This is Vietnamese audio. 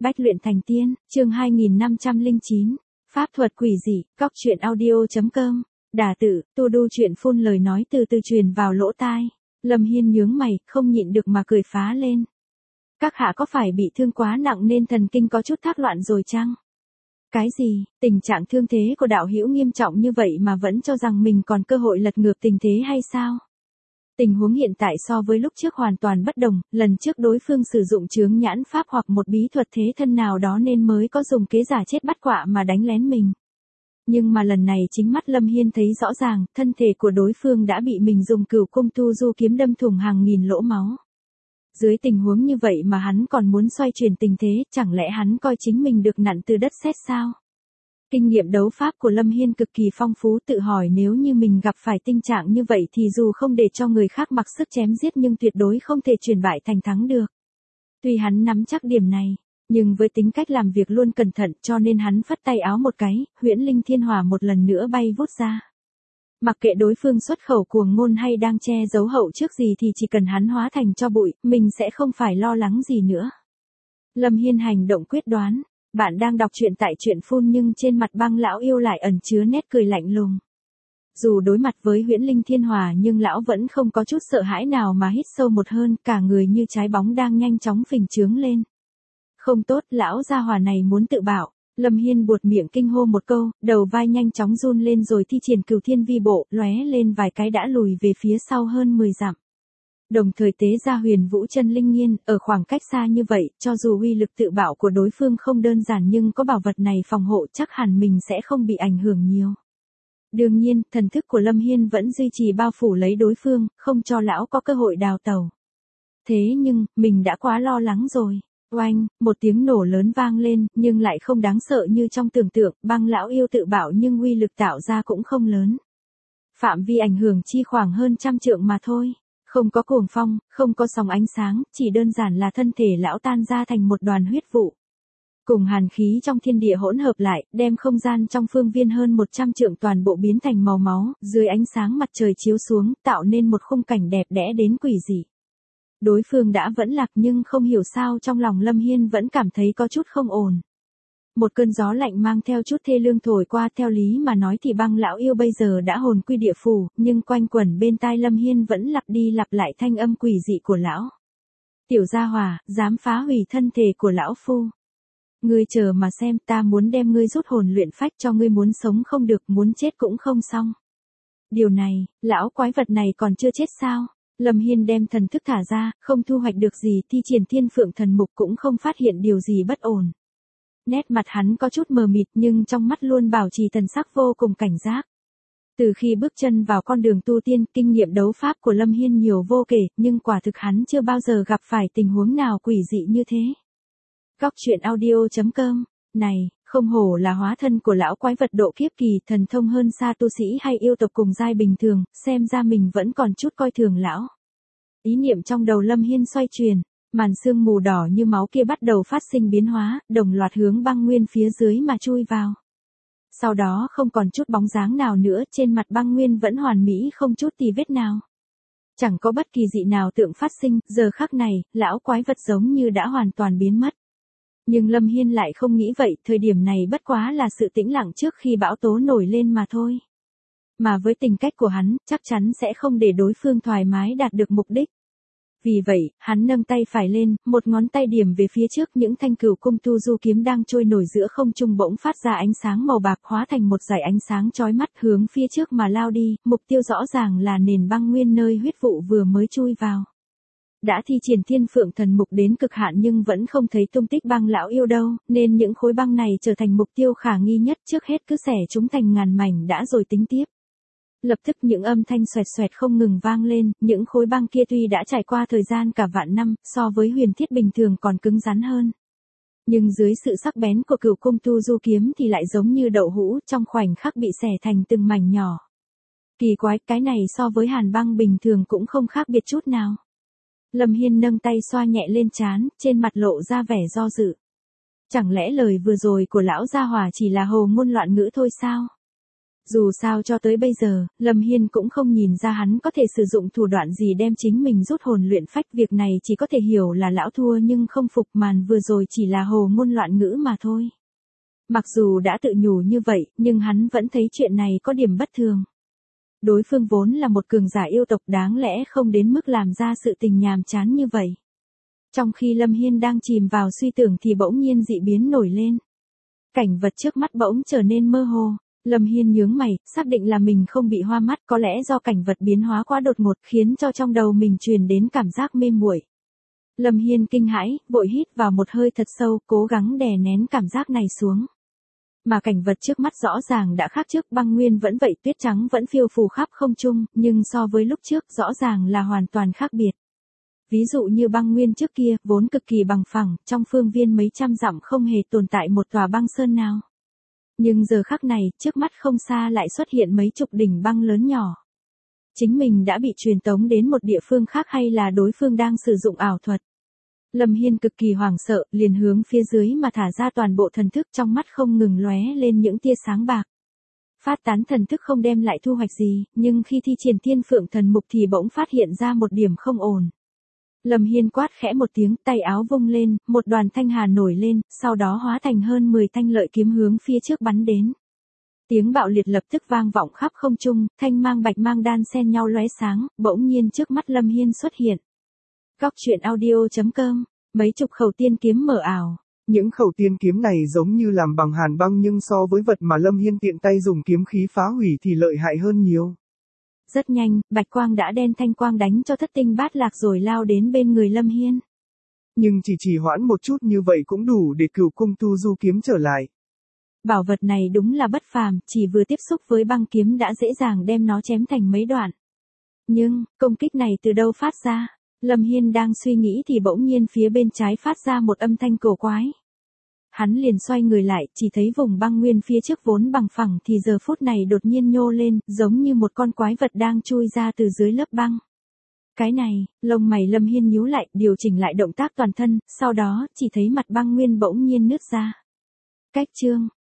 Bách luyện thành tiên, chương 2509. Pháp thuật quỷ dị, cóc truyện audio.com. Đả tử, tu đu chuyện phun lời nói từ từ truyền vào lỗ tai. Lâm Hiên nhướng mày, không nhịn được mà cười phá lên. Các hạ có phải bị thương quá nặng nên thần kinh có chút thác loạn rồi chăng? Cái gì, tình trạng thương thế của đạo hữu nghiêm trọng như vậy mà vẫn cho rằng mình còn cơ hội lật ngược tình thế hay sao? Tình huống hiện tại so với lúc trước hoàn toàn bất đồng, lần trước đối phương sử dụng chướng nhãn pháp hoặc một bí thuật thế thân nào đó nên mới có dùng kế giả chết bắt quạ mà đánh lén mình. Nhưng mà lần này chính mắt Lâm Hiên thấy rõ ràng, thân thể của đối phương đã bị mình dùng cửu cung tu du kiếm đâm thủng hàng nghìn lỗ máu. Dưới tình huống như vậy mà hắn còn muốn xoay chuyển tình thế, chẳng lẽ hắn coi chính mình được nặn từ đất sét sao? Kinh nghiệm đấu pháp của Lâm Hiên cực kỳ phong phú, tự hỏi nếu như mình gặp phải tình trạng như vậy thì dù không để cho người khác mặc sức chém giết nhưng tuyệt đối không thể chuyển bại thành thắng được. Tuy hắn nắm chắc điểm này, nhưng với tính cách làm việc luôn cẩn thận cho nên hắn phất tay áo một cái, huyễn linh thiên hỏa một lần nữa bay vút ra. Mặc kệ đối phương xuất khẩu cuồng ngôn hay đang che giấu hậu trước gì thì chỉ cần hắn hóa thành tro bụi, mình sẽ không phải lo lắng gì nữa. Lâm Hiên hành động quyết đoán. Bạn đang đọc truyện tại truyện phun nhưng trên mặt băng lão yêu lại ẩn chứa nét cười lạnh lùng. Dù đối mặt với huyễn linh thiên hòa nhưng lão vẫn không có chút sợ hãi nào mà hít sâu một hơn, cả người như trái bóng đang nhanh chóng phình trướng lên. Không tốt, lão gia hỏa này muốn tự bạo. Lâm Hiên buột miệng kinh hô một câu, đầu vai nhanh chóng run lên rồi thi triển cửu thiên vi bộ, lóe lên vài cái đã lùi về phía sau hơn 10 dặm. Đồng thời tế ra huyền vũ chân linh nghiên, ở khoảng cách xa như vậy, cho dù uy lực tự bạo của đối phương không đơn giản nhưng có bảo vật này phòng hộ chắc hẳn mình sẽ không bị ảnh hưởng nhiều. Đương nhiên, thần thức của Lâm Hiên vẫn duy trì bao phủ lấy đối phương, không cho lão có cơ hội đào tẩu. Thế nhưng, mình đã quá lo lắng rồi. Oanh, một tiếng nổ lớn vang lên, nhưng lại không đáng sợ như trong tưởng tượng, băng lão yêu tự bạo nhưng uy lực tạo ra cũng không lớn. Phạm vi ảnh hưởng chi khoảng hơn 100 trượng mà thôi. Không có cuồng phong, không có sóng ánh sáng, chỉ đơn giản là thân thể lão tan ra thành một đoàn huyết vụ. Cùng hàn khí trong thiên địa hỗn hợp lại, đem không gian trong phương viên hơn 100 trượng toàn bộ biến thành màu máu, dưới ánh sáng mặt trời chiếu xuống, tạo nên một khung cảnh đẹp đẽ đến quỷ dị. Đối phương đã vẫn lạc nhưng không hiểu sao trong lòng Lâm Hiên vẫn cảm thấy có chút không ổn. Một cơn gió lạnh mang theo chút thê lương thổi qua, theo lý mà nói thì băng lão yêu bây giờ đã hồn quy địa phủ, nhưng quanh quẩn bên tai Lâm Hiên vẫn lặp đi lặp lại thanh âm quỷ dị của lão. Tiểu gia hỏa, dám phá hủy thân thể của lão phu. Ngươi chờ mà xem, ta muốn đem ngươi rút hồn luyện phách cho ngươi, muốn sống không được, muốn chết cũng không xong. Điều này, lão quái vật này còn chưa chết sao? Lâm Hiên đem thần thức thả ra, không thu hoạch được gì, thi triển thiên phượng thần mục cũng không phát hiện điều gì bất ổn. Nét mặt hắn có chút mờ mịt nhưng trong mắt luôn bảo trì thần sắc vô cùng cảnh giác. Từ khi bước chân vào con đường tu tiên, kinh nghiệm đấu pháp của Lâm Hiên nhiều vô kể, nhưng quả thực hắn chưa bao giờ gặp phải tình huống nào quỷ dị như thế. Cóc truyện audio.com. Này, không hổ là hóa thân của lão quái vật độ kiếp kỳ, thần thông hơn xa tu sĩ hay yêu tộc cùng giai bình thường, xem ra mình vẫn còn chút coi thường lão. Ý niệm trong đầu Lâm Hiên xoay chuyển. Màn sương mù đỏ như máu kia bắt đầu phát sinh biến hóa, đồng loạt hướng băng nguyên phía dưới mà chui vào. Sau đó không còn chút bóng dáng nào nữa, trên mặt băng nguyên vẫn hoàn mỹ không chút tì vết nào. Chẳng có bất kỳ dị nào tượng phát sinh, giờ khắc này, lão quái vật giống như đã hoàn toàn biến mất. Nhưng Lâm Hiên lại không nghĩ vậy, thời điểm này bất quá là sự tĩnh lặng trước khi bão tố nổi lên mà thôi. Mà với tình cách của hắn, chắc chắn sẽ không để đối phương thoải mái đạt được mục đích. Vì vậy, hắn nâng tay phải lên, một ngón tay điểm về phía trước, những thanh cửu cung tu du kiếm đang trôi nổi giữa không trung bỗng phát ra ánh sáng màu bạc, hóa thành một dải ánh sáng chói mắt hướng phía trước mà lao đi, mục tiêu rõ ràng là nền băng nguyên nơi huyết vụ vừa mới chui vào. Đã thi triển thiên phượng thần mục đến cực hạn nhưng vẫn không thấy tung tích băng lão yêu đâu, nên những khối băng này trở thành mục tiêu khả nghi nhất, trước hết cứ xẻ chúng thành ngàn mảnh đã rồi tính tiếp. Lập tức những âm thanh xoẹt xoẹt không ngừng vang lên, những khối băng kia tuy đã trải qua thời gian cả vạn năm, so với huyền thiết bình thường còn cứng rắn hơn. Nhưng dưới sự sắc bén của cửu cung tu du kiếm thì lại giống như đậu hũ, trong khoảnh khắc bị xẻ thành từng mảnh nhỏ. Kỳ quái, cái này so với hàn băng bình thường cũng không khác biệt chút nào. Lâm Hiên nâng tay xoa nhẹ lên trán, trên mặt lộ ra vẻ do dự. Chẳng lẽ lời vừa rồi của lão gia hỏa chỉ là hồ ngôn loạn ngữ thôi sao? Dù sao cho tới bây giờ, Lâm Hiên cũng không nhìn ra hắn có thể sử dụng thủ đoạn gì đem chính mình rút hồn luyện phách, việc này chỉ có thể hiểu là lão thua nhưng không phục, màn vừa rồi chỉ là hồ ngôn loạn ngữ mà thôi. Mặc dù đã tự nhủ như vậy, nhưng hắn vẫn thấy chuyện này có điểm bất thường. Đối phương vốn là một cường giả yêu tộc, đáng lẽ không đến mức làm ra sự tình nhàm chán như vậy. Trong khi Lâm Hiên đang chìm vào suy tưởng thì bỗng nhiên dị biến nổi lên. Cảnh vật trước mắt bỗng trở nên mơ hồ. Lâm Hiên nhướng mày, xác định là mình không bị hoa mắt, có lẽ do cảnh vật biến hóa quá đột ngột khiến cho trong đầu mình truyền đến cảm giác mê muội. Lâm Hiên kinh hãi, vội hít vào một hơi thật sâu, cố gắng đè nén cảm giác này xuống. Mà cảnh vật trước mắt rõ ràng đã khác trước, băng nguyên vẫn vậy, tuyết trắng vẫn phiêu phù khắp không trung, nhưng so với lúc trước rõ ràng là hoàn toàn khác biệt. Ví dụ như băng nguyên trước kia, vốn cực kỳ bằng phẳng, trong phương viên mấy trăm dặm không hề tồn tại một tòa băng sơn nào. Nhưng giờ khắc này, trước mắt không xa lại xuất hiện mấy chục đỉnh băng lớn nhỏ. Chính mình đã bị truyền tống đến một địa phương khác hay là đối phương đang sử dụng ảo thuật? Lâm Hiên cực kỳ hoảng sợ, liền hướng phía dưới mà thả ra toàn bộ thần thức, trong mắt không ngừng lóe lên những tia sáng bạc. Phát tán thần thức không đem lại thu hoạch gì, nhưng khi thi triển Thiên Phượng Thần Mục thì bỗng phát hiện ra một điểm không ổn. Lâm Hiên quát khẽ một tiếng, tay áo vung lên, một đoàn thanh hà nổi lên, sau đó hóa thành hơn 10 thanh lợi kiếm hướng phía trước bắn đến. Tiếng bạo liệt lập tức vang vọng khắp không trung, thanh mang bạch mang đan xen nhau lóe sáng, bỗng nhiên trước mắt Lâm Hiên xuất hiện. Góc truyện audio.com, mấy chục khẩu tiên kiếm mờ ảo. Những khẩu tiên kiếm này giống như làm bằng hàn băng nhưng so với vật mà Lâm Hiên tiện tay dùng kiếm khí phá hủy thì lợi hại hơn nhiều. Rất nhanh, bạch quang đã đen thanh quang đánh cho thất tinh bát lạc rồi lao đến bên người Lâm Hiên. Nhưng chỉ hoãn một chút như vậy cũng đủ để Cửu Cung Tu Du kiếm trở lại. Bảo vật này đúng là bất phàm, chỉ vừa tiếp xúc với băng kiếm đã dễ dàng đem nó chém thành mấy đoạn. Nhưng, công kích này từ đâu phát ra? Lâm Hiên đang suy nghĩ thì bỗng nhiên phía bên trái phát ra một âm thanh cổ quái. Hắn liền xoay người lại, chỉ thấy vùng băng nguyên phía trước vốn bằng phẳng thì giờ phút này đột nhiên nhô lên, giống như một con quái vật đang chui ra từ dưới lớp băng. Cái này, lông mày Lâm Hiên nhíu lại, điều chỉnh lại động tác toàn thân, sau đó, chỉ thấy mặt băng nguyên bỗng nhiên nứt ra. Cách chương